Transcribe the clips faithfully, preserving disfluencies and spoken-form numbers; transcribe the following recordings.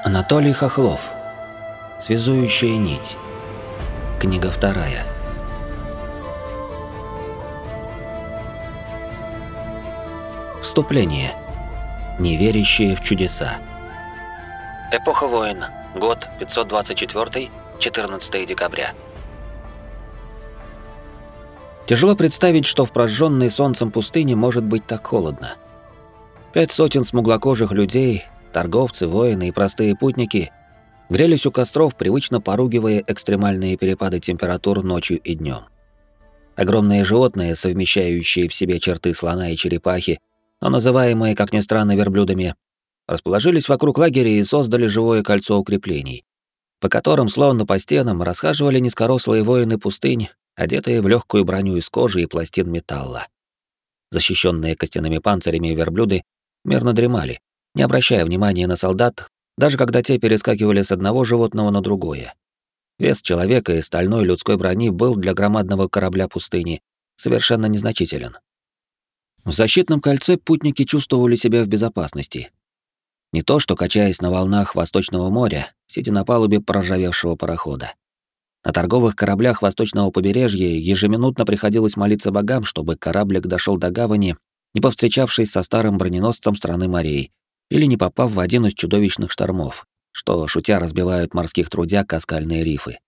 Анатолий Хохлов. Связующая нить. Книга вторая. Вступление. Неверящие в чудеса. Эпоха войн. Год пятьсот двадцать четвёртый, четырнадцатое декабря. Тяжело представить, что в прожженной солнцем пустыне может быть так холодно. Пять сотен смуглокожих людей, торговцы, воины и простые путники грелись у костров, привычно поругивая экстремальные перепады температур ночью и днем. Огромные животные, совмещающие в себе черты слона и черепахи, но называемые, как ни странно, верблюдами, расположились вокруг лагеря и создали живое кольцо укреплений, по которым, словно по стенам, расхаживали низкорослые воины пустынь, одетые в легкую броню из кожи и пластин металла. Защищенные костяными панцирями верблюды мирно дремали, не обращая внимания на солдат, даже когда те перескакивали с одного животного на другое. Вес человека и стальной людской брони был для громадного корабля пустыни совершенно незначителен. В защитном кольце путники чувствовали себя в безопасности. Не то что качаясь на волнах Восточного моря, сидя на палубе проржавевшего парохода. На торговых кораблях Восточного побережья ежеминутно приходилось молиться богам, чтобы кораблик дошел до гавани, не повстречавшись со старым броненосцем страны морей, или не попав в один из чудовищных штормов, что, шутя, разбивают морских трудяг о скальные рифы.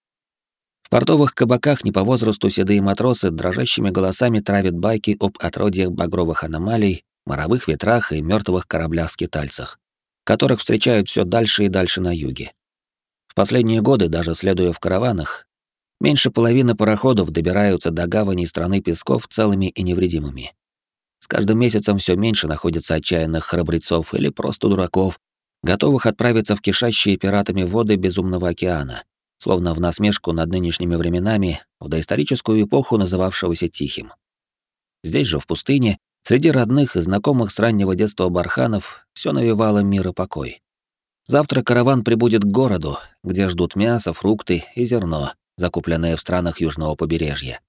В портовых кабаках не по возрасту седые матросы дрожащими голосами травят байки об отродьях багровых аномалий, моровых ветрах и мертвых кораблях-скитальцах, которых встречают все дальше и дальше на юге. В последние годы, даже следуя в караванах, меньше половины пароходов добираются до гавани страны песков целыми и невредимыми. С каждым месяцем все меньше находится отчаянных храбрецов или просто дураков, готовых отправиться в кишащие пиратами воды безумного океана, словно в насмешку над нынешними временами, в доисторическую эпоху, называвшегося Тихим. Здесь же, в пустыне, среди родных и знакомых с раннего детства барханов, все навевало мир и покой. Завтра караван прибудет к городу, где ждут мясо, фрукты и зерно, закупленное в странах южного побережья.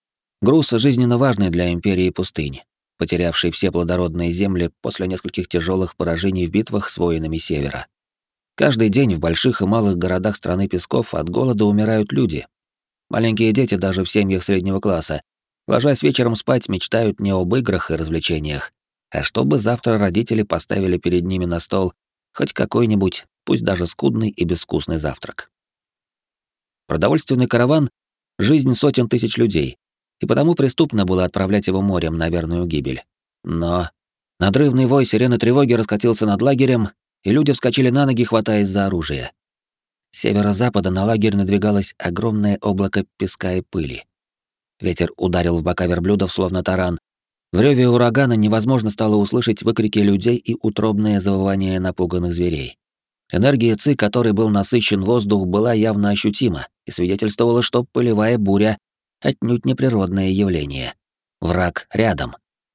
Груз жизненно важный для империи пустынь, потерявший все плодородные земли после нескольких тяжелых поражений в битвах с воинами Севера. Каждый день в больших и малых городах страны песков от голода умирают люди. Маленькие дети даже в семьях среднего класса, ложась вечером спать, мечтают не об играх и развлечениях, а чтобы завтра родители поставили перед ними на стол хоть какой-нибудь, пусть даже скудный и безвкусный завтрак. Продовольственный караван — жизнь сотен тысяч людей, и потому преступно было отправлять его морем на верную гибель. Но надрывный вой сирены тревоги раскатился над лагерем, и люди вскочили на ноги, хватаясь за оружие. С северо-запада на лагерь надвигалось огромное облако песка и пыли. Ветер ударил в бока верблюдов, словно таран. В рёве урагана невозможно стало услышать выкрики людей и утробное завывание напуганных зверей. Энергия ци, которой был насыщен воздух, была явно ощутима и свидетельствовала, что пылевая буря — отнюдь неприродное явление. Враг рядом.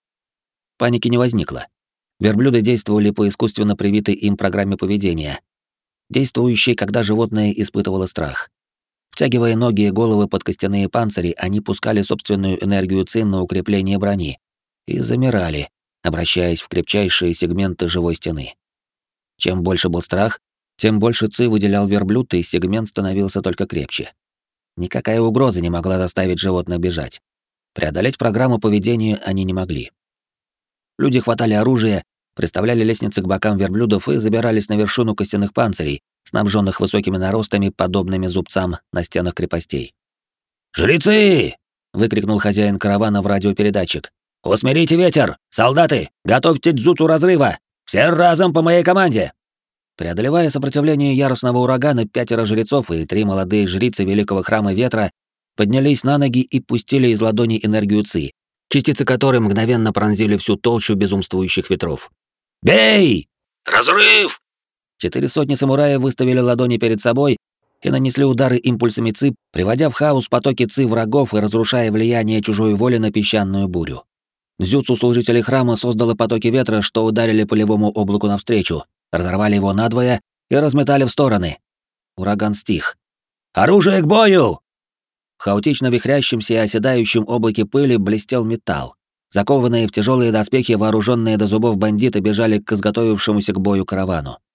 Паники не возникло. Верблюды действовали по искусственно привитой им программе поведения, действующей, когда животное испытывало страх. Втягивая ноги и головы под костяные панцири, они пускали собственную энергию ци на укрепление брони и замирали, обращаясь в крепчайшие сегменты живой стены. Чем больше был страх, тем больше ци выделял верблюд, и сегмент становился только крепче. Никакая угроза не могла заставить животное бежать. Преодолеть программу поведения они не могли. Люди хватали оружие, приставляли лестницы к бокам верблюдов и забирались на вершину костяных панцирей, снабженных высокими наростами, подобными зубцам на стенах крепостей. «Жрецы!» — выкрикнул хозяин каравана в радиопередатчик. «Усмирите ветер! Солдаты, готовьте дзуцу разрыва! Все разом по моей команде!» Преодолевая сопротивление яростного урагана, пятеро жрецов и три молодые жрицы Великого Храма Ветра поднялись на ноги и пустили из ладони энергию ци, частицы которой мгновенно пронзили всю толщу безумствующих ветров. «Бей! Разрыв!» Четыре сотни самураев выставили ладони перед собой и нанесли удары импульсами ци, приводя в хаос потоки ци врагов и разрушая влияние чужой воли на песчаную бурю. Дзюцу служителей храма создало потоки ветра, что ударили полевому облаку навстречу, разорвали его надвое и разметали в стороны. Ураган стих. «Оружие к бою!» В хаотично вихрящемся и оседающем облаке пыли блестел металл. Закованные в тяжелые доспехи, вооруженные до зубов бандиты бежали к изготовившемуся к бою каравану.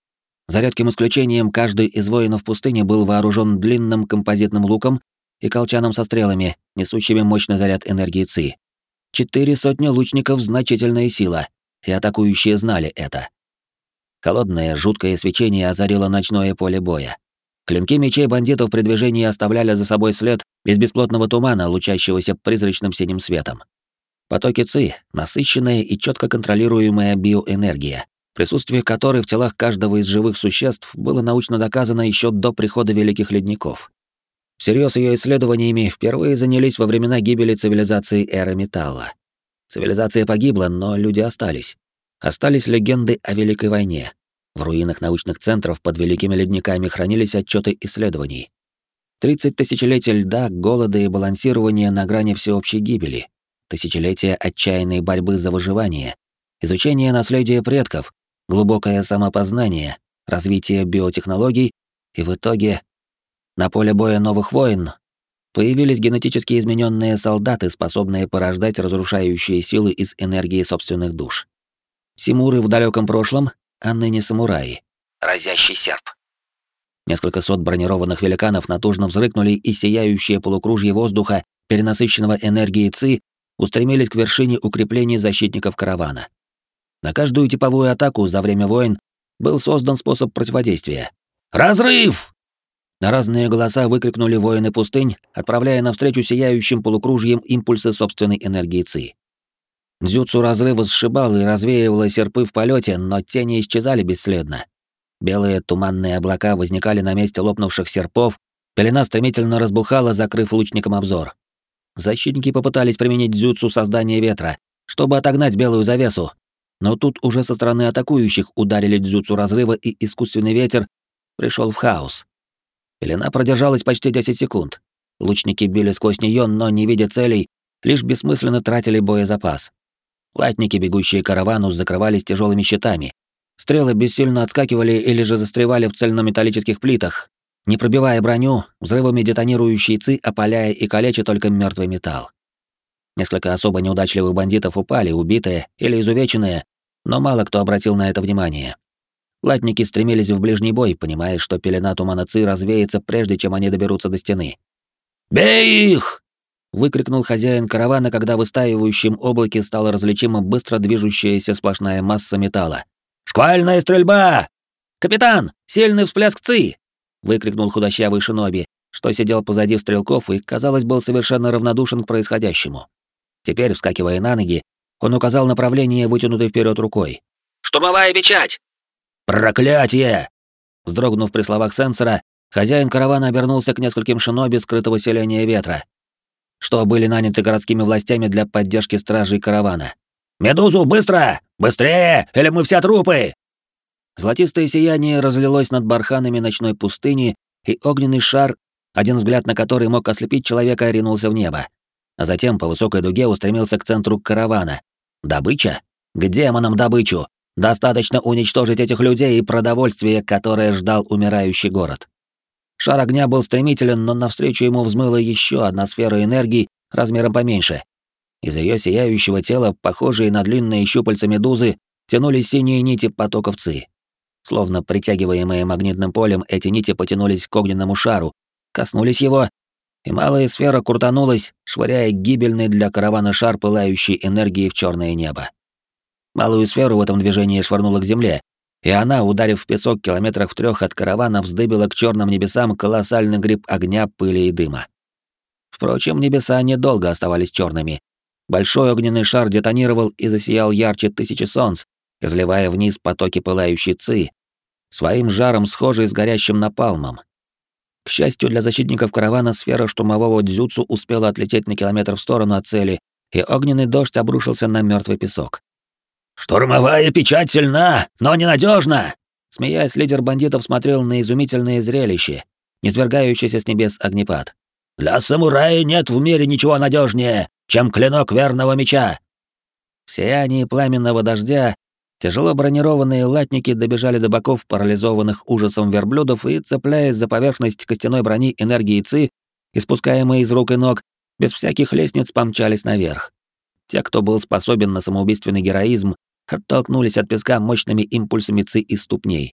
За редким исключением, каждый из воинов пустыни был вооружен длинным композитным луком и колчаном со стрелами, несущими мощный заряд энергии ЦИ. Четыре сотни лучников — значительная сила, и атакующие знали это. Холодное, жуткое свечение озарило ночное поле боя. Клинки мечей бандитов при движении оставляли за собой след из бесплотного тумана, лучащегося призрачным синим светом. Потоки ЦИ — насыщенная и четко контролируемая биоэнергия, присутствие которой в телах каждого из живых существ было научно доказано еще до прихода Великих Ледников. Всерьез ее исследованиями впервые занялись во времена гибели цивилизации Эры Металла. Цивилизация погибла, но люди остались. Остались легенды о Великой войне. В руинах научных центров под Великими Ледниками хранились отчеты исследований. тридцать тысячелетий льда, голода и балансирования на грани всеобщей гибели. Тысячелетия отчаянной борьбы за выживание. Изучение наследия предков, глубокое самопознание, развитие биотехнологий и в итоге на поле боя новых войн появились генетически измененные солдаты, способные порождать разрушающие силы из энергии собственных душ. Симуры в далеком прошлом, а ныне самураи. Разящий серп. Несколько сот бронированных великанов натужно взрыкнули, и сияющее полукружье воздуха, перенасыщенного энергией ЦИ, устремились к вершине укреплений защитников каравана. На каждую типовую атаку за время войн был создан способ противодействия. «Разрыв!» На разные голоса выкрикнули воины пустынь, отправляя навстречу сияющим полукружьям импульсы собственной энергии ЦИ. Дзюцу разрыва сшибал и развеивало серпы в полете, но тени исчезали бесследно. Белые туманные облака возникали на месте лопнувших серпов, пелена стремительно разбухала, закрыв лучникам обзор. Защитники попытались применить дзюцу создания ветра, чтобы отогнать белую завесу, но тут уже со стороны атакующих ударили дзюцу разрыва, и искусственный ветер пришел в хаос. Пелена продержалась почти десять секунд. Лучники били сквозь нее, но, не видя целей, лишь бессмысленно тратили боезапас. Латники, бегущие к каравану, закрывались тяжелыми щитами. Стрелы бессильно отскакивали или же застревали в цельнометаллических плитах, не пробивая броню, взрывами детонирующие ЦИ, опаляя и калеча только мертвый металл. Несколько особо неудачливых бандитов упали, убитые или изувеченные, но мало кто обратил на это внимание. Латники стремились в ближний бой, понимая, что пелена тумана ЦИ развеется, прежде чем они доберутся до стены. «Бей их!» — выкрикнул хозяин каравана, когда в истаивающем облаке стала различима быстро движущаяся сплошная масса металла. «Шквальная стрельба! Капитан, сильный всплеск ЦИ!» — выкрикнул худощавый шиноби, что сидел позади стрелков и, казалось, был совершенно равнодушен к происходящему. Теперь, вскакивая на ноги, он указал направление, вытянутой вперед рукой. «Штурмовая печать!» «Проклятие!» Вздрогнув при словах сенсора, хозяин каравана обернулся к нескольким шиноби скрытого селения ветра, что были наняты городскими властями для поддержки стражей каравана. «Медузу, быстро! Быстрее, или мы все трупы!» Золотистое сияние разлилось над барханами ночной пустыни, и огненный шар, один взгляд на который мог ослепить человека, ринулся в небо. А затем по высокой дуге устремился к центру каравана. Добыча? К демонам добычу! Достаточно уничтожить этих людей и продовольствие, которое ждал умирающий город. Шар огня был стремителен, но навстречу ему взмыла еще одна сфера энергии размером поменьше. Из ее сияющего тела, похожие на длинные щупальца медузы, тянулись синие нити потоков ЦИ. Словно притягиваемые магнитным полем, эти нити потянулись к огненному шару, коснулись его, и малая сфера крутанулась, швыряя гибельный для каравана шар пылающей энергии в черное небо. Малую сферу в этом движении швырнула к земле, и она, ударив в песок километрах в трех от каравана, вздыбила к черным небесам колоссальный гриб огня, пыли и дыма. Впрочем, небеса недолго оставались черными. Большой огненный шар детонировал и засиял ярче тысячи солнц, изливая вниз потоки пылающей ЦИ, своим жаром схожий с горящим напалмом. К счастью для защитников каравана, сфера штурмового дзюцу успела отлететь на километр в сторону от цели, и огненный дождь обрушился на мертвый песок. «Штурмовая печать сильна, но ненадежна!» Смеясь, лидер бандитов смотрел на изумительное зрелище, низвергающийся с небес огнепад. «Для самурая нет в мире ничего надежнее, чем клинок верного меча!» В сиянии пламенного дождя тяжело бронированные латники добежали до боков парализованных ужасом верблюдов и, цепляясь за поверхность костяной брони энергии ЦИ, испускаемой из рук и ног, без всяких лестниц помчались наверх. Те, кто был способен на самоубийственный героизм, оттолкнулись от песка мощными импульсами ЦИ из ступней.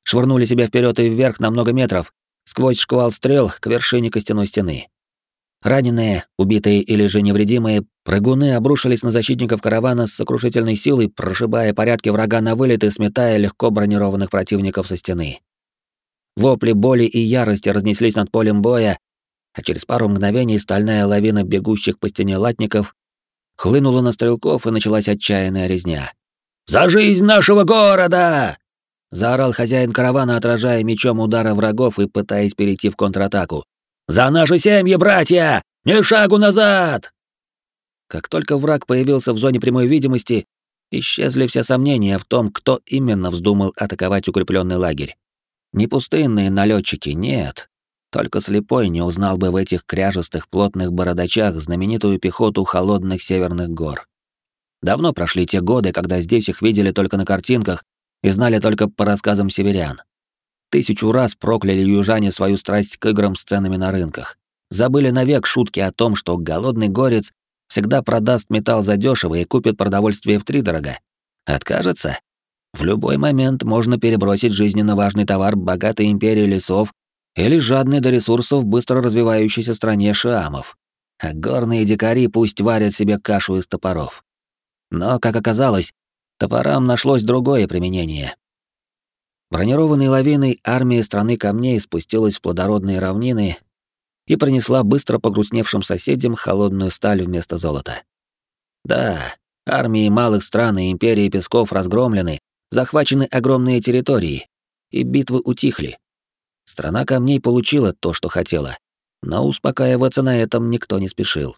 швырнули себя вперед и вверх на много метров, сквозь шквал стрел к вершине костяной стены. Раненые, убитые или же невредимые, прыгуны обрушились на защитников каравана с сокрушительной силой, прошибая порядки врага на вылет и сметая легко бронированных противников со стены. Вопли боли и ярости разнеслись над полем боя, а через пару мгновений стальная лавина бегущих по стене латников хлынула на стрелков, и началась отчаянная резня. «За жизнь нашего города!» — заорал хозяин каравана, отражая мечом удары врагов и пытаясь перейти в контратаку. «За наши семьи, братья! Ни шагу назад!» Как только враг появился в зоне прямой видимости, исчезли все сомнения в том, кто именно вздумал атаковать укрепленный лагерь. Не пустынные налетчики, нет. Только слепой не узнал бы в этих кряжестых плотных бородачах знаменитую пехоту холодных северных гор. Давно прошли те годы, когда здесь их видели только на картинках и знали только по рассказам северян. Тысячу раз прокляли южане свою страсть к играм с ценами на рынках. Забыли навек шутки о том, что голодный горец всегда продаст металл задешево и купит продовольствие втридорога. Откажется? В любой момент можно перебросить жизненно важный товар богатой империи лесов или жадной до ресурсов быстро развивающейся стране шиамов. А горные дикари пусть варят себе кашу из топоров. Но, как оказалось, топорам нашлось другое применение. Бронированной лавиной армия страны камней спустилась в плодородные равнины и принесла быстро погрустневшим соседям холодную сталь вместо золота. Да, армии малых стран и империи песков разгромлены, захвачены огромные территории, и битвы утихли. Страна камней получила то, что хотела, но успокаиваться на этом никто не спешил.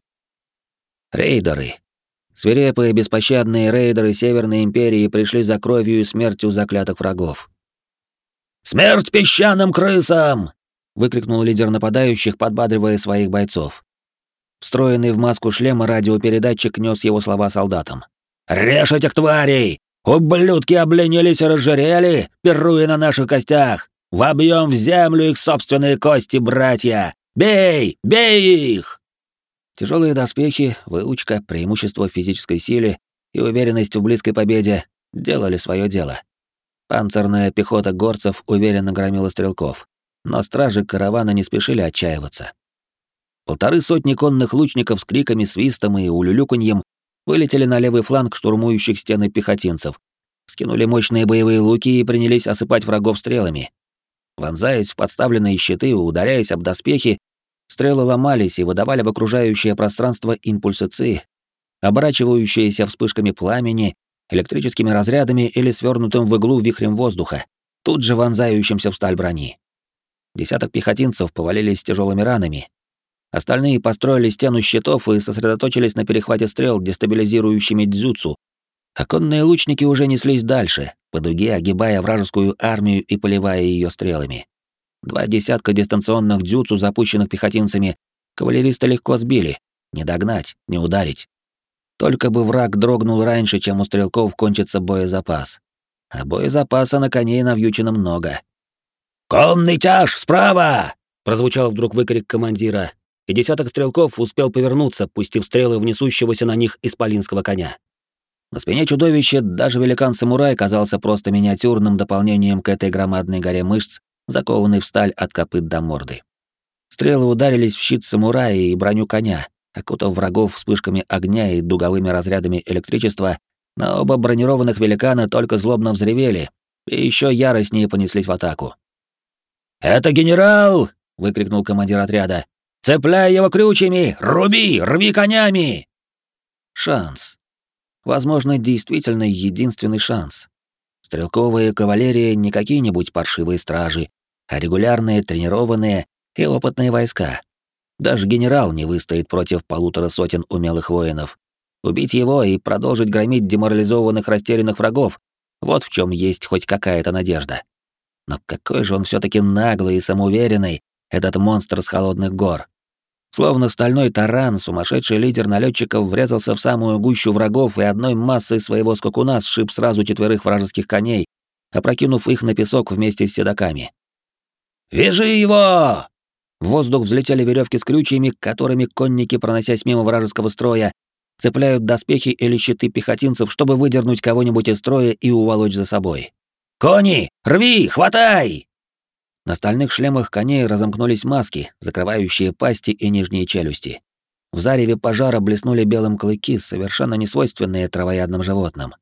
Рейдеры. Свирепые, беспощадные рейдеры Северной империи пришли за кровью и смертью заклятых врагов. «Смерть песчаным крысам!» — выкрикнул лидер нападающих, подбадривая своих бойцов. Встроенный в маску шлема радиопередатчик нёс его слова солдатам. «Режь этих тварей! Ублюдки обленились и разжирели, пируя на наших костях! Вобьем в землю их собственные кости, братья! Бей! Бей их!» Тяжелые доспехи, выучка, преимущество в физической силе и уверенность в близкой победе делали свое дело. Панцирная пехота горцев уверенно громила стрелков, но стражи каравана не спешили отчаиваться. Полторы сотни конных лучников с криками, свистом и улюлюканьем вылетели на левый фланг штурмующих стены пехотинцев, скинули мощные боевые луки и принялись осыпать врагов стрелами. Вонзаясь в подставленные щиты и ударяясь об доспехи, стрелы ломались и выдавали в окружающее пространство импульсы ЦИ, оборачивающиеся вспышками пламени, электрическими разрядами или свернутым в иглу вихрем воздуха, тут же вонзающимся в сталь брони. Десяток пехотинцев повалились с тяжелыми ранами. Остальные построили стену щитов и сосредоточились на перехвате стрел дестабилизирующими дзюцу, а конные лучники уже неслись дальше, по дуге огибая вражескую армию и поливая ее стрелами. Два десятка дистанционных дзюцу, запущенных пехотинцами, кавалеристы легко сбили. Не догнать, не ударить. Только бы враг дрогнул раньше, чем у стрелков кончится боезапас. А боезапаса на коне и навьючено много. «Конный тяж, справа!» — прозвучал вдруг выкрик командира, и десяток стрелков успел повернуться, пустив стрелы в несущегося на них исполинского коня. На спине чудовища даже великан-самурай казался просто миниатюрным дополнением к этой громадной горе мышц, закованной в сталь от копыт до морды. Стрелы ударились в щит самурая и броню коня, окутав врагов вспышками огня и дуговыми разрядами электричества, но оба бронированных великана только злобно взревели и еще яростнее понеслись в атаку. «Это генерал!» — выкрикнул командир отряда. «Цепляй его крючьями! Руби! Рви конями!» Шанс. Возможно, действительно единственный шанс. Стрелковая кавалерия не какие-нибудь паршивые стражи, а регулярные, тренированные и опытные войска. Даже генерал не выстоит против полутора сотен умелых воинов. Убить его и продолжить громить деморализованных, растерянных врагов — вот в чем есть хоть какая-то надежда. Но какой же он все-таки наглый и самоуверенный, этот монстр с холодных гор. Словно стальной таран, сумасшедший лидер налетчиков врезался в самую гущу врагов и одной массой своего скакуна сшиб сразу четверых вражеских коней, опрокинув их на песок вместе с седоками. «Вяжи его!» В воздух взлетели веревки с крючьями, которыми конники, проносясь мимо вражеского строя, цепляют доспехи или щиты пехотинцев, чтобы выдернуть кого-нибудь из строя и уволочь за собой. «Кони! Рви! Хватай!» На стальных шлемах коней разомкнулись маски, закрывающие пасти и нижние челюсти. В зареве пожара блеснули белым клыки, совершенно несвойственные травоядным животным.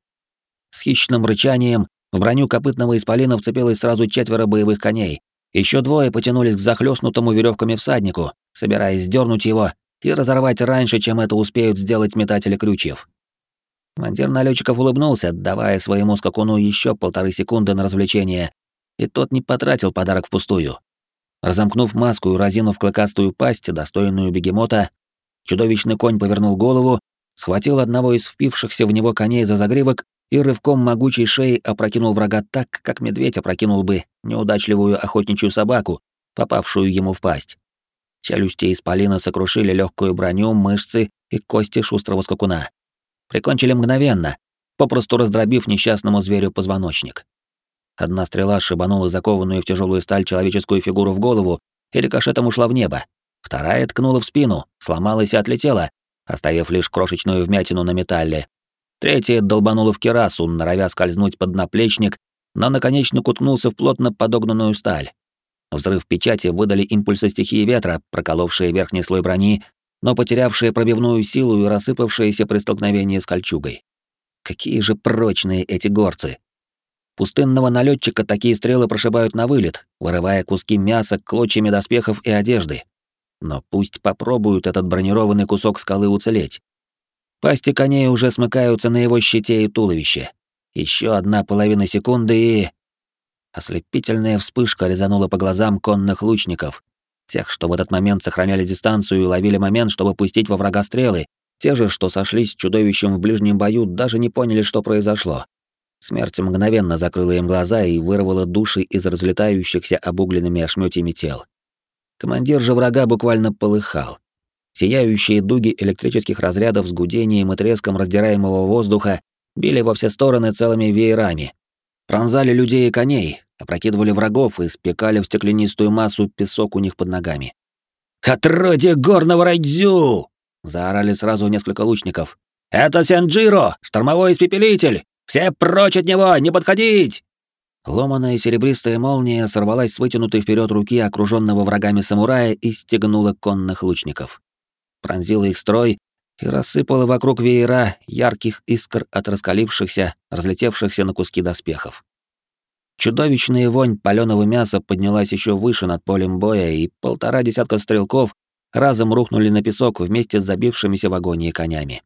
С хищным рычанием в броню копытного исполина вцепилось сразу четверо боевых коней. Еще двое потянулись к захлестнутому веревками всаднику, собираясь сдернуть его и разорвать раньше, чем это успеют сделать метатели крючев. Командир налетчиков улыбнулся, давая своему скакуну еще полторы секунды на развлечение, и тот не потратил подарок впустую. Разомкнув маску и разинув клыкастую пасть, достойную бегемота, чудовищный конь повернул голову, схватил одного из впившихся в него коней за загривок и рывком могучей шеи опрокинул врага так, как медведь опрокинул бы неудачливую охотничью собаку, попавшую ему в пасть. Челюсти исполина сокрушили легкую броню, мышцы и кости шустрого скакуна. Прикончили мгновенно, попросту раздробив несчастному зверю позвоночник. Одна стрела шибанула закованную в тяжелую сталь человеческую фигуру в голову и рикошетом ушла в небо. Вторая ткнула в спину, сломалась и отлетела, оставив лишь крошечную вмятину на металле. Третья долбанула в кирасу, норовя скользнуть под наплечник, но наконечник уткнулся в плотно подогнанную сталь. Взрыв печати выдали импульсы стихии ветра, проколовшие верхний слой брони, но потерявшие пробивную силу и рассыпавшиеся при столкновении с кольчугой. Какие же прочные эти горцы! Пустынного налетчика такие стрелы прошибают на вылет, вырывая куски мяса клочьями доспехов и одежды. Но пусть попробуют этот бронированный кусок скалы уцелеть. Пасти коней уже смыкаются на его щите и туловище. Еще одна половина секунды и... Ослепительная вспышка резанула по глазам конных лучников. Тех, что в этот момент сохраняли дистанцию и ловили момент, чтобы пустить во врага стрелы. Те же, что сошлись с чудовищем в ближнем бою, даже не поняли, что произошло. Смерть мгновенно закрыла им глаза и вырвала души из разлетающихся обугленными ошметьями тел. Командир же врага буквально полыхал. Сияющие дуги электрических разрядов с гудением и треском раздираемого воздуха били во все стороны целыми веерами. Пронзали людей и коней, опрокидывали врагов и спекали в стеклянистую массу песок у них под ногами. «Отродье горного райдзю!» — заорали сразу несколько лучников. «Это Сенджиро, штормовой испепелитель! Все прочь от него, не подходить!» Ломаная серебристая молния сорвалась с вытянутой вперед руки окруженного врагами самурая и стегнула конных лучников. Пронзила их строй и рассыпала вокруг веера ярких искр от раскалившихся, разлетевшихся на куски доспехов. Чудовищная вонь палёного мяса поднялась еще выше над полем боя, и полтора десятка стрелков разом рухнули на песок вместе с забившимися в агонии конями.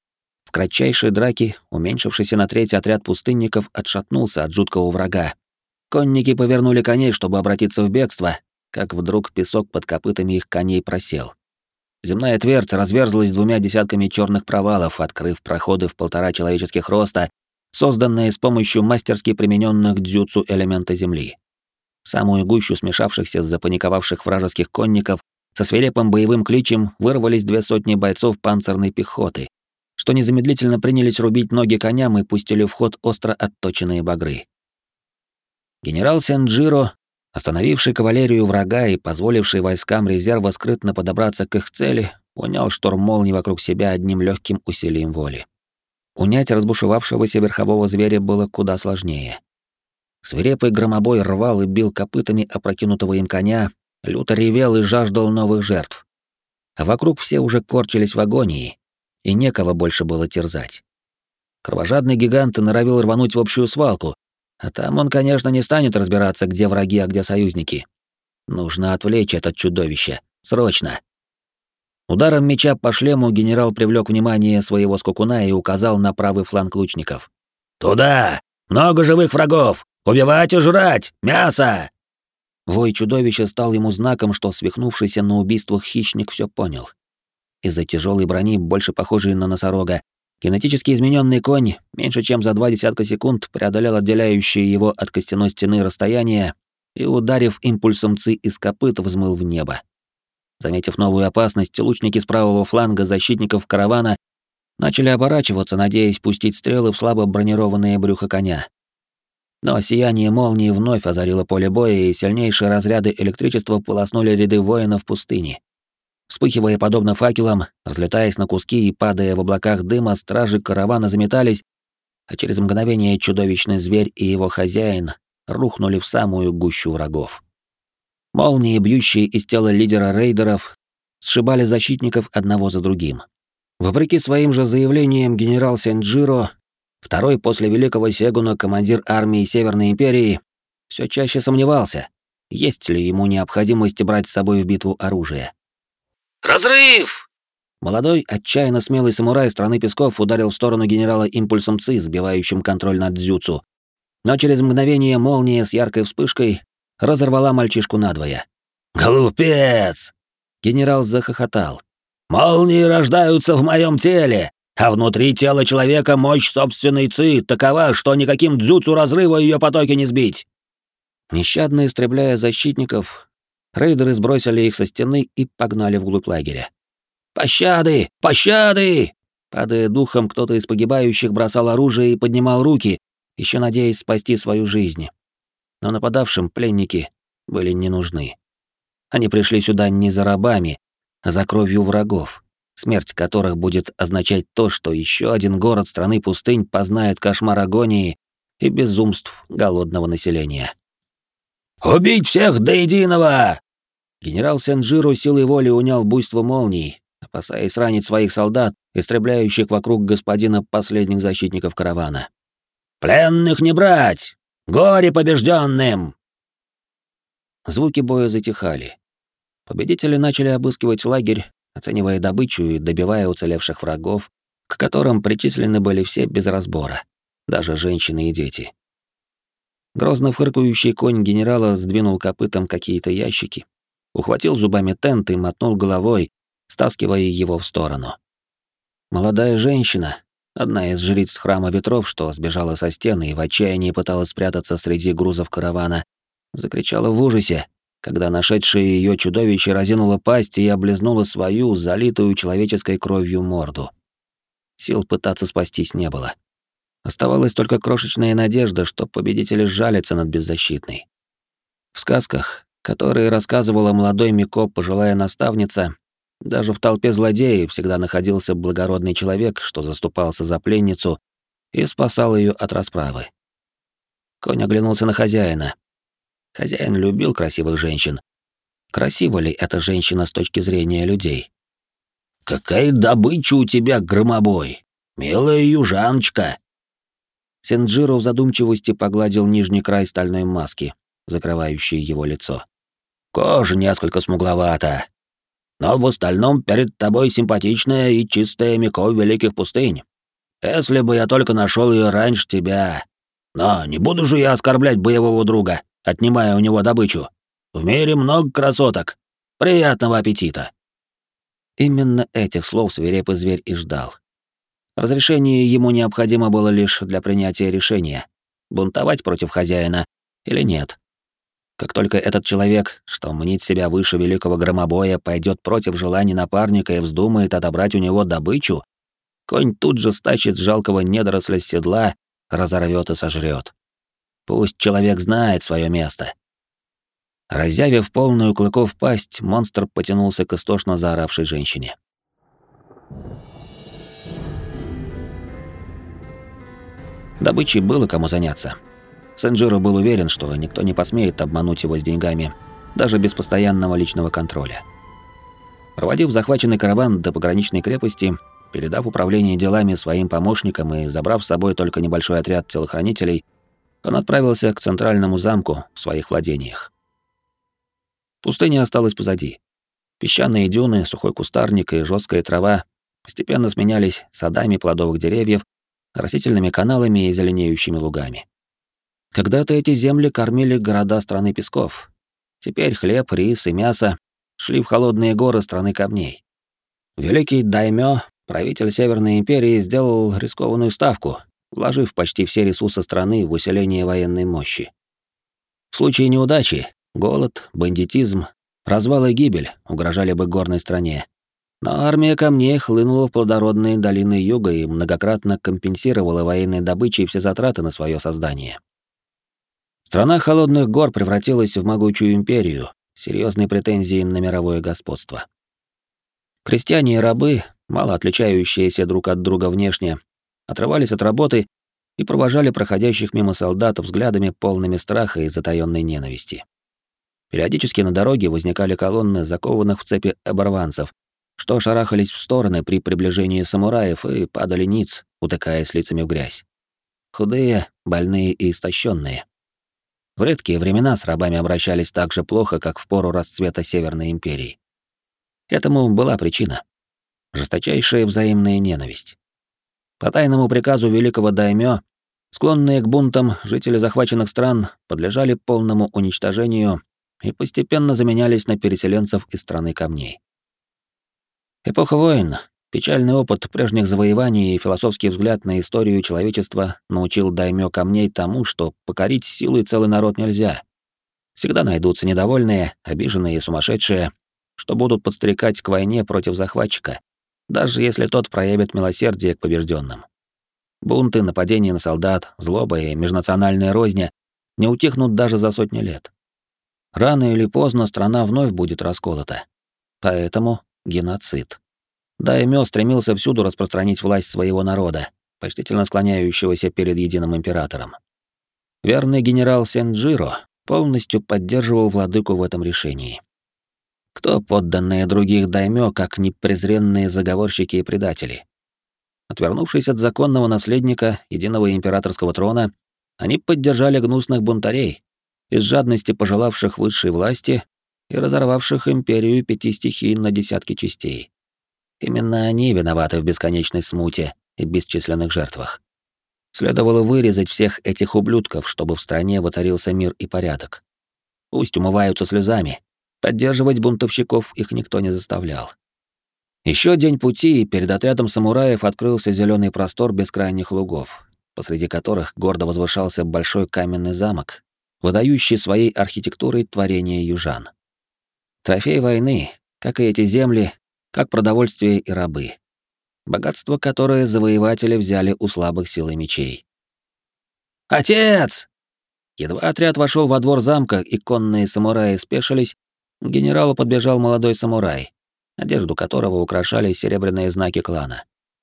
В кратчайшей драке уменьшившийся на треть отряд пустынников отшатнулся от жуткого врага. Конники повернули коней, чтобы обратиться в бегство, как вдруг песок под копытами их коней просел. Земная твердь разверзлась двумя десятками черных провалов, открыв проходы в полтора человеческих роста, созданные с помощью мастерски примененных дзюцу элемента земли. В самую гущу смешавшихся с запаниковавших вражеских конников со свирепым боевым кличем вырвались две сотни бойцов панцирной пехоты, что незамедлительно принялись рубить ноги коням и пустили в ход остро отточенные багры. Генерал Сенджиро, остановивший кавалерию врага и позволивший войскам резерва скрытно подобраться к их цели, унял шторм молний вокруг себя одним легким усилием воли. Унять разбушевавшегося верхового зверя было куда сложнее. Свирепый громобой рвал и бил копытами опрокинутого им коня, люто ревел и жаждал новых жертв. А вокруг все уже корчились в агонии, и некого больше было терзать. Кровожадный гигант норовил рвануть в общую свалку, а там он, конечно, не станет разбираться, где враги, а где союзники. Нужно отвлечь это чудовище. Срочно. Ударом меча по шлему генерал привлек внимание своего скакуна и указал на правый фланг лучников. «Туда! Много живых врагов! Убивать и жрать! Мясо!» Вой чудовища стал ему знаком, что свихнувшийся на убийствах хищник все понял. Из-за тяжелой брони, больше похожей на носорога, генетически измененный конь меньше чем за два десятка секунд преодолел отделяющее его от костяной стены расстояние и, ударив импульсом ци из копыт, взмыл в небо. Заметив новую опасность, лучники с правого фланга защитников каравана начали оборачиваться, надеясь пустить стрелы в слабо бронированное брюхо коня. Но сияние молнии вновь озарило поле боя, и сильнейшие разряды электричества полоснули ряды воинов пустыни. Вспыхивая подобно факелам, разлетаясь на куски и падая в облаках дыма, стражи каравана заметались, а через мгновение чудовищный зверь и его хозяин рухнули в самую гущу врагов. Молнии, бьющие из тела лидера рейдеров, сшибали защитников одного за другим. Вопреки своим же заявлениям, генерал Сенджиро, второй после великого Сегуна командир армии Северной Империи, все чаще сомневался, есть ли ему необходимость брать с собой в битву оружие. «Разрыв!» Молодой, отчаянно смелый самурай страны песков ударил в сторону генерала импульсом ци, сбивающим контроль над дзюцу. Но через мгновение молния с яркой вспышкой разорвала мальчишку надвое. «Глупец!» Генерал захохотал. «Молнии рождаются в моем теле, а внутри тела человека мощь собственной ци такова, что никаким дзюцу разрыва ее потоки не сбить». Нещадно истребляя защитников, рейдеры сбросили их со стены и погнали вглубь лагеря. «Пощады! Пощады!» Падая духом, кто-то из погибающих бросал оружие и поднимал руки, еще надеясь спасти свою жизнь. Но нападавшим пленники были не нужны. Они пришли сюда не за рабами, а за кровью врагов, смерть которых будет означать то, что еще один город страны пустынь познает кошмар агонии и безумств голодного населения. «Убить всех до единого!» Генерал Сенджиро силой воли унял буйство молний, опасаясь ранить своих солдат, истребляющих вокруг господина последних защитников каравана. «Пленных не брать! Горе побежденным!» Звуки боя затихали. Победители начали обыскивать лагерь, оценивая добычу и добивая уцелевших врагов, к которым причислены были все без разбора, даже женщины и дети. Грозно фыркающий конь генерала сдвинул копытом какие-то ящики, ухватил зубами тент и мотнул головой, стаскивая его в сторону. Молодая женщина, одна из жриц храма ветров, что сбежала со стены и в отчаянии пыталась спрятаться среди грузов каравана, закричала в ужасе, когда нашедшее ее чудовище разинуло пасть и облизнуло свою, залитую человеческой кровью морду. Сил пытаться спастись не было. Оставалась только крошечная надежда, что победители сжалятся над беззащитной. В сказках, которые рассказывала молодой Мико пожилая наставница, даже в толпе злодеев всегда находился благородный человек, что заступался за пленницу и спасал ее от расправы. Конь оглянулся на хозяина. Хозяин любил красивых женщин. Красива ли эта женщина с точки зрения людей? «Какая добыча у тебя, громобой! Милая южаночка!» Сенджиро в задумчивости погладил нижний край стальной маски, закрывающей его лицо. «Кожа несколько смугловата, но в остальном перед тобой симпатичная и чистая Мико великих пустынь. Если бы я только нашел ее раньше тебя. Но не буду же я оскорблять боевого друга, отнимая у него добычу. В мире много красоток. Приятного аппетита!» Именно этих слов свирепый зверь и ждал. Разрешение ему необходимо было лишь для принятия решения, бунтовать против хозяина или нет. Как только этот человек, что мнит себя выше великого громобоя, пойдет против желаний напарника и вздумает отобрать у него добычу, конь тут же стащит жалкого недоросля с седла, разорвет и сожрет. Пусть человек знает свое место. Разъявив полную клыков пасть, монстр потянулся к истошно заоравшей женщине. Добычей было кому заняться. Сенджиро был уверен, что никто не посмеет обмануть его с деньгами, даже без постоянного личного контроля. Проводив захваченный караван до пограничной крепости, передав управление делами своим помощникам и забрав с собой только небольшой отряд телохранителей, он отправился к центральному замку в своих владениях. Пустыня осталась позади. Песчаные дюны, сухой кустарник и жесткая трава постепенно сменялись садами плодовых деревьев, растительными каналами и зеленеющими лугами. Когда-то эти земли кормили города страны песков. Теперь хлеб, рис и мясо шли в холодные горы страны камней. Великий даймё, правитель Северной империи, сделал рискованную ставку, вложив почти все ресурсы страны в усиление военной мощи. В случае неудачи голод, бандитизм, развал и гибель угрожали бы горной стране. Но армия камней хлынула в плодородные долины юга и многократно компенсировала военной добычей все затраты на свое создание. Страна холодных гор превратилась в могучую империю, с серьезной претензией на мировое господство. Крестьяне и рабы, мало отличающиеся друг от друга внешне, отрывались от работы и провожали проходящих мимо солдат взглядами полными страха и затаённой ненависти. Периодически на дороге возникали колонны закованных в цепи оборванцев, что шарахались в стороны при приближении самураев и падали ниц, утыкаясь лицами в грязь. Худые, больные и истощенные. В редкие времена с рабами обращались так же плохо, как в пору расцвета Северной империи. Этому была причина — жесточайшая взаимная ненависть. По тайному приказу великого даймё, склонные к бунтам жители захваченных стран подлежали полному уничтожению и постепенно заменялись на переселенцев из страны камней. Эпоха войн, печальный опыт прежних завоеваний и философский взгляд на историю человечества научил даймё камней тому, что покорить силой целый народ нельзя. Всегда найдутся недовольные, обиженные и сумасшедшие, что будут подстрекать к войне против захватчика, даже если тот проявит милосердие к побежденным. Бунты, нападения на солдат, злоба и межнациональная розня не утихнут даже за сотни лет. Рано или поздно страна вновь будет расколота. Поэтому геноцид. Даймё стремился всюду распространить власть своего народа, почтительно склоняющегося перед единым императором. Верный генерал Сенджиро полностью поддерживал владыку в этом решении. Кто подданные других даймё, как непрезренные заговорщики и предатели? Отвернувшись от законного наследника единого императорского трона, они поддержали гнусных бунтарей, из жадности пожелавших высшей власти и разорвавших империю пяти стихий на десятки частей. Именно они виноваты в бесконечной смуте и бесчисленных жертвах. Следовало вырезать всех этих ублюдков, чтобы в стране воцарился мир и порядок. Пусть умываются слезами, поддерживать бунтовщиков их никто не заставлял. Еще день пути, и перед отрядом самураев открылся зеленый простор бескрайних лугов, посреди которых гордо возвышался большой каменный замок, выдающий своей архитектурой творение южан. Трофей войны, как и эти земли, как продовольствие и рабы. Богатство, которое завоеватели взяли у слабых силой мечей. «Отец!» Едва отряд вошел во двор замка, и конные самураи спешились, к генералу подбежал молодой самурай, одежду которого украшали серебряные знаки клана.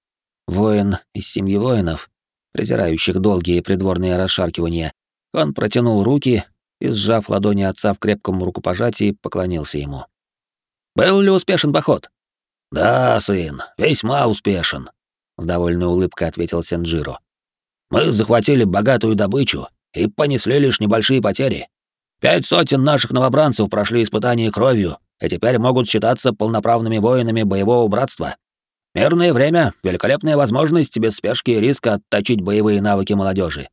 Воин из семьи воинов, презирающих долгие придворные расшаркивания, он протянул руки и, сжав ладони отца в крепком рукопожатии, поклонился ему. «Был ли успешен поход?» «Да, сын, весьма успешен», — с довольной улыбкой ответил Сенджиро. «Мы захватили богатую добычу и понесли лишь небольшие потери. Пять сотен наших новобранцев прошли испытания кровью и теперь могут считаться полноправными воинами боевого братства. Мирное время — великолепная возможность без спешки и риска отточить боевые навыки молодежи.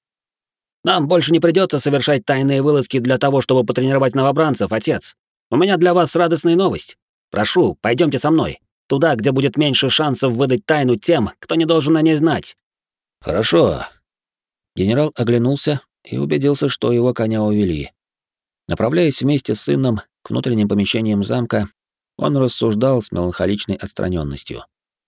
Нам больше не придется совершать тайные вылазки для того, чтобы потренировать новобранцев, отец. У меня для вас радостная новость. Прошу, пойдемте со мной. Туда, где будет меньше шансов выдать тайну тем, кто не должен о ней знать». «Хорошо». Генерал оглянулся и убедился, что его коня увели. Направляясь вместе с сыном к внутренним помещениям замка, он рассуждал с меланхоличной отстраненностью.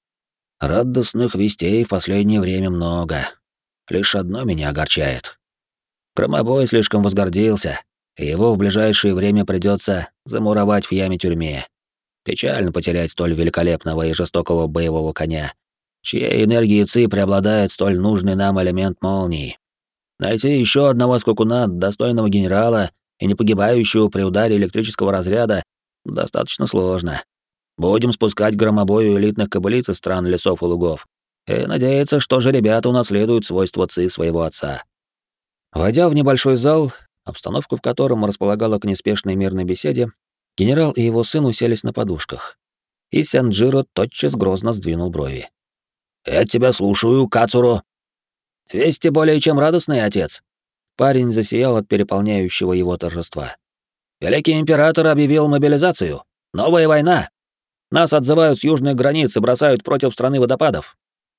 «Радостных вестей в последнее время много. Лишь одно меня огорчает. Громобой слишком возгордился, и его в ближайшее время придется замуровать в яме-тюрьме. Печально потерять столь великолепного и жестокого боевого коня, чьей энергии ци преобладает столь нужный нам элемент молнии. Найти еще одного скакуна, достойного генерала и не погибающего при ударе электрического разряда, достаточно сложно. Будем спускать громобою элитных кобылиц из стран лесов и лугов и надеяться, что же ребята унаследуют свойства ци своего отца». Войдя в небольшой зал, обстановку в котором располагала к неспешной мирной беседе, генерал и его сын уселись на подушках, и Сенджиро тотчас грозно сдвинул брови. «Я тебя слушаю, Кацуро». «Вести более чем радостные, отец». Парень засиял от переполняющего его торжества. «Великий император объявил мобилизацию. Новая война. Нас отзывают с южных границ и бросают против страны водопадов.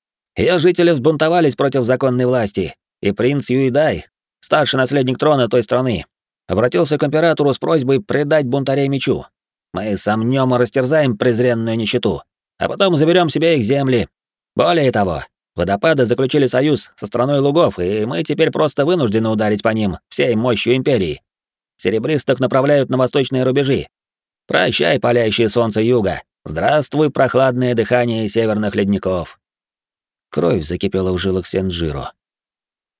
Ее жители взбунтовались против законной власти, и принц Юидай, старший наследник трона той страны, обратился к императору с просьбой предать бунтарей мечу. Мы сомнем и растерзаем презренную нищету, а потом заберем себе их земли. Более того, водопады заключили союз со страной лугов, и мы теперь просто вынуждены ударить по ним всей мощью империи. Серебристых направляют на восточные рубежи. Прощай, палящее солнце юга. Здравствуй, прохладное дыхание северных ледников». Кровь закипела в жилах Сенджиро.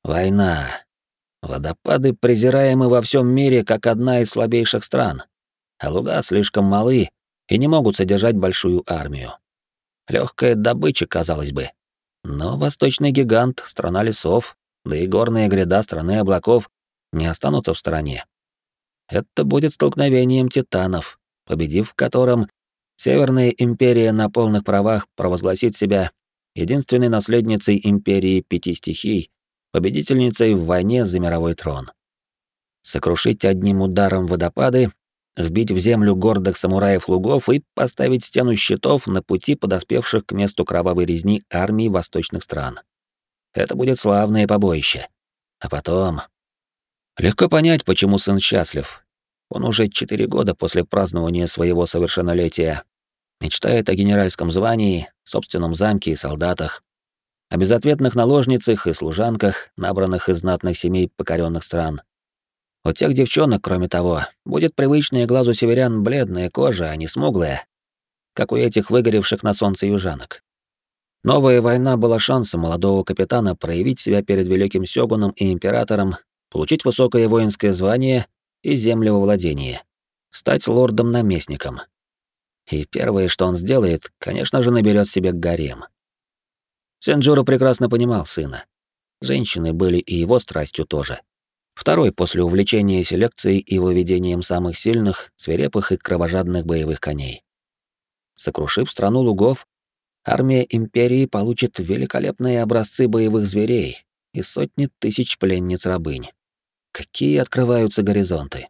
Война. Водопады презираемы во всем мире как одна из слабейших стран, а луга слишком малы и не могут содержать большую армию. Легкая добыча, казалось бы. Но восточный гигант, страна лесов, да и горная гряда страны облаков не останутся в стороне. Это будет столкновением титанов, победив в котором Северная империя на полных правах провозгласит себя единственной наследницей империи пяти стихий, победительницей в войне за мировой трон. Сокрушить одним ударом водопады, вбить в землю гордых самураев лугов и поставить стену щитов на пути подоспевших к месту кровавой резни армий восточных стран. Это будет славное побоище. А потом... Легко понять, почему сын счастлив. Он уже четыре года после празднования своего совершеннолетия мечтает о генеральском звании, собственном замке и солдатах, о безответных наложницах и служанках, набранных из знатных семей покоренных стран. У тех девчонок, кроме того, будет привычная глазу северян бледная кожа, а не смуглая, как у этих выгоревших на солнце южанок. Новая война была шансом молодого капитана проявить себя перед великим сёгуном и императором, получить высокое воинское звание и землевладение, стать лордом-наместником. И первое, что он сделает, конечно же, наберет себе гарем. Сенджуро прекрасно понимал сына. Женщины были и его страстью тоже. Второй после увлечения селекцией и выведением самых сильных, свирепых и кровожадных боевых коней. Сокрушив страну лугов, армия империи получит великолепные образцы боевых зверей и сотни тысяч пленниц-рабынь. Какие открываются горизонты.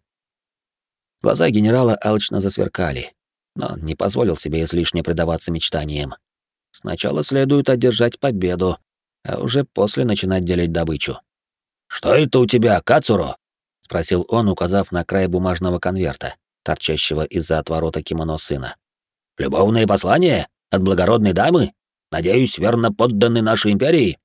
Глаза генерала алчно засверкали, но он не позволил себе излишне предаваться мечтаниям. Сначала следует одержать победу, а уже после начинать делить добычу. «Что это у тебя, Кацуро?» — спросил он, указав на край бумажного конверта, торчащего из-за отворота кимоно сына. «Любовное послание? От благородной дамы? Надеюсь, верно подданный нашей империи?»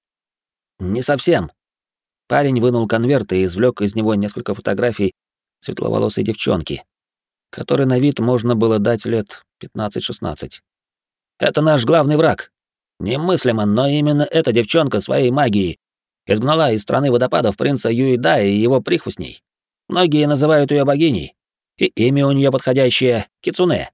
«Не совсем». Парень вынул конверт и извлек из него несколько фотографий светловолосой девчонки, которой на вид можно было дать лет пятнадцать-шестнадцать. «Это наш главный враг. Немыслимо, но именно эта девчонка своей магией изгнала из страны водопадов принца Юида и его прихвостней. Многие называют ее богиней, и имя у нее подходящее — Кицуне».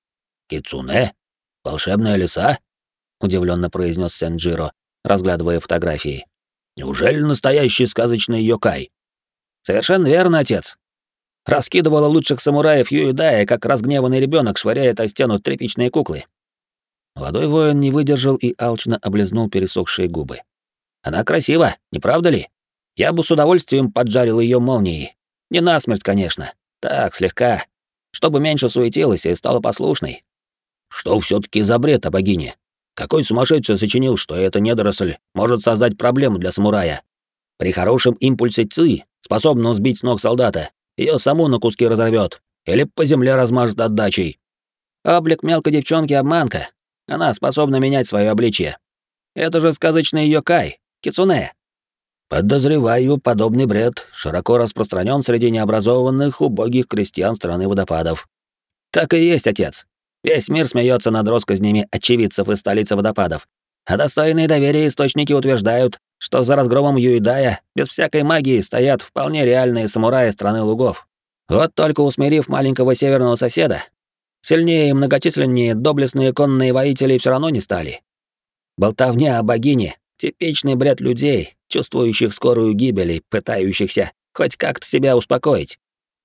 «Кицуне? Волшебная лиса?» — удивленно произнес Сенджиро, разглядывая фотографии. «Неужели настоящий сказочный йокай?» «Совершенно верно, отец. Раскидывала лучших самураев Юидая, как разгневанный ребенок швыряет о стену тряпичные куклы». Молодой воин не выдержал и алчно облизнул пересохшие губы. «Она красива, не правда ли? Я бы с удовольствием поджарил ее молнией. Не насмерть, конечно. Так, слегка. Чтобы меньше суетилась и стала послушной». «Что все-таки за бред о богине? Какой сумасшедший сочинил, что эта недоросль может создать проблему для самурая? При хорошем импульсе ци, способном сбить с ног солдата, ее саму на куски разорвет или по земле размажет отдачей». «Облик мелкой девчонки — обманка. Она способна менять свое обличье. Это же сказочный йокай, Кицуне». «Подозреваю, подобный бред широко распространен среди необразованных убогих крестьян страны водопадов». «Так и есть, отец. Весь мир смеется над россказнями очевидцев из столицы водопадов, а достойные доверия источники утверждают, что за разгромом Юидая без всякой магии стоят вполне реальные самураи страны лугов. Вот только усмирив маленького северного соседа, сильнее и многочисленнее доблестные конные воители все равно не стали. Болтовня о богине — типичный бред людей, чувствующих скорую гибель и пытающихся хоть как-то себя успокоить.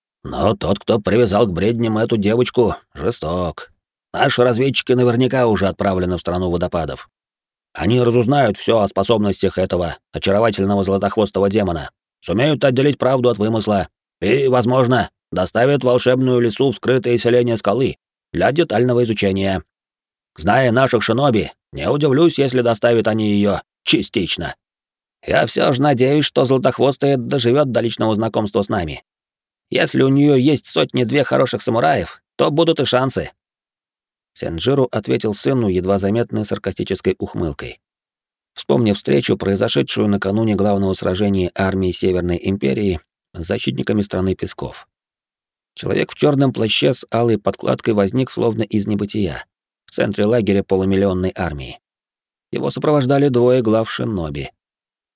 Но тот, кто привязал к бредням эту девочку, жесток. Наши разведчики наверняка уже отправлены в страну водопадов. Они разузнают все о способностях этого очаровательного золотохвостого демона, сумеют отделить правду от вымысла и, возможно, доставят волшебную лису в скрытое селение скалы для детального изучения. Зная наших шиноби, не удивлюсь, если доставят они ее частично. Я все же надеюсь, что золотохвостая доживет до личного знакомства с нами. Если у нее есть сотни-две хороших самураев, то будут и шансы». Сенджиру ответил сыну едва заметной саркастической ухмылкой. Вспомнив встречу, произошедшую накануне главного сражения армии Северной империи с защитниками страны Песков. Человек в черном плаще с алой подкладкой возник словно из небытия, в центре лагеря полумиллионной армии. Его сопровождали двое глав шиноби.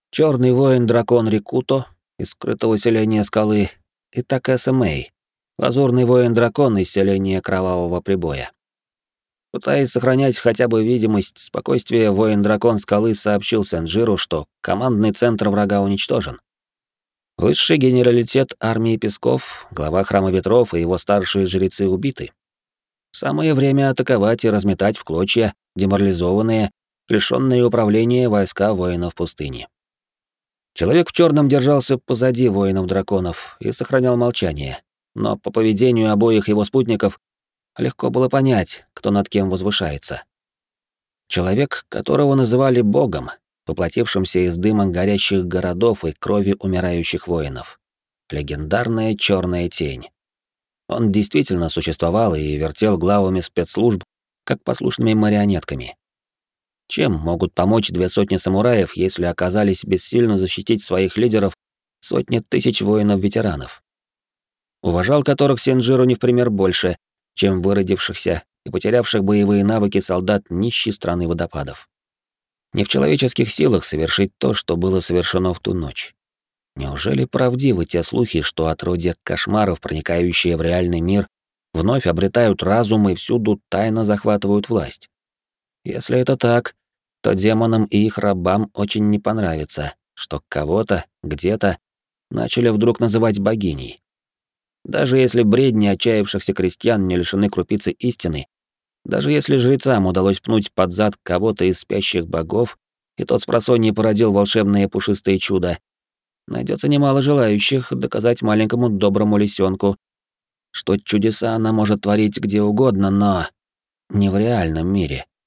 Черный воин-дракон Рикуто из скрытого селения скалы и Такэса Мэй, лазурный воин-дракон из селения Кровавого Прибоя. Пытаясь сохранять хотя бы видимость спокойствия, воин-дракон скалы сообщил Сенджиру, что командный центр врага уничтожен. Высший генералитет армии Песков, глава Храма Ветров и его старшие жрецы убиты. Самое время атаковать и разметать в клочья деморализованные, лишённые управления войска воинов пустыни. Человек в черном держался позади воинов-драконов и сохранял молчание, но по поведению обоих его спутников легко было понять, кто над кем возвышается. Человек, которого называли богом, воплотившимся из дыма горящих городов и крови умирающих воинов. Легендарная черная тень. Он действительно существовал и вертел главами спецслужб, как послушными марионетками. Чем могут помочь две сотни самураев, если оказались бессильно защитить своих лидеров сотни тысяч воинов-ветеранов? Уважал которых Сенджиру не в пример больше, чем выродившихся и потерявших боевые навыки солдат нищей страны водопадов. Не в человеческих силах совершить то, что было совершено в ту ночь. Неужели правдивы те слухи, что отродья кошмаров, проникающие в реальный мир, вновь обретают разум и всюду тайно захватывают власть? Если это так, то демонам и их рабам очень не понравится, что кого-то, где-то начали вдруг называть богиней. Даже если бредни отчаявшихся крестьян не лишены крупицы истины, даже если жрецам удалось пнуть под зад кого-то из спящих богов, и тот спросонья породил волшебное пушистое чудо, найдется немало желающих доказать маленькому доброму лисенку, что чудеса она может творить где угодно, но не в реальном мире.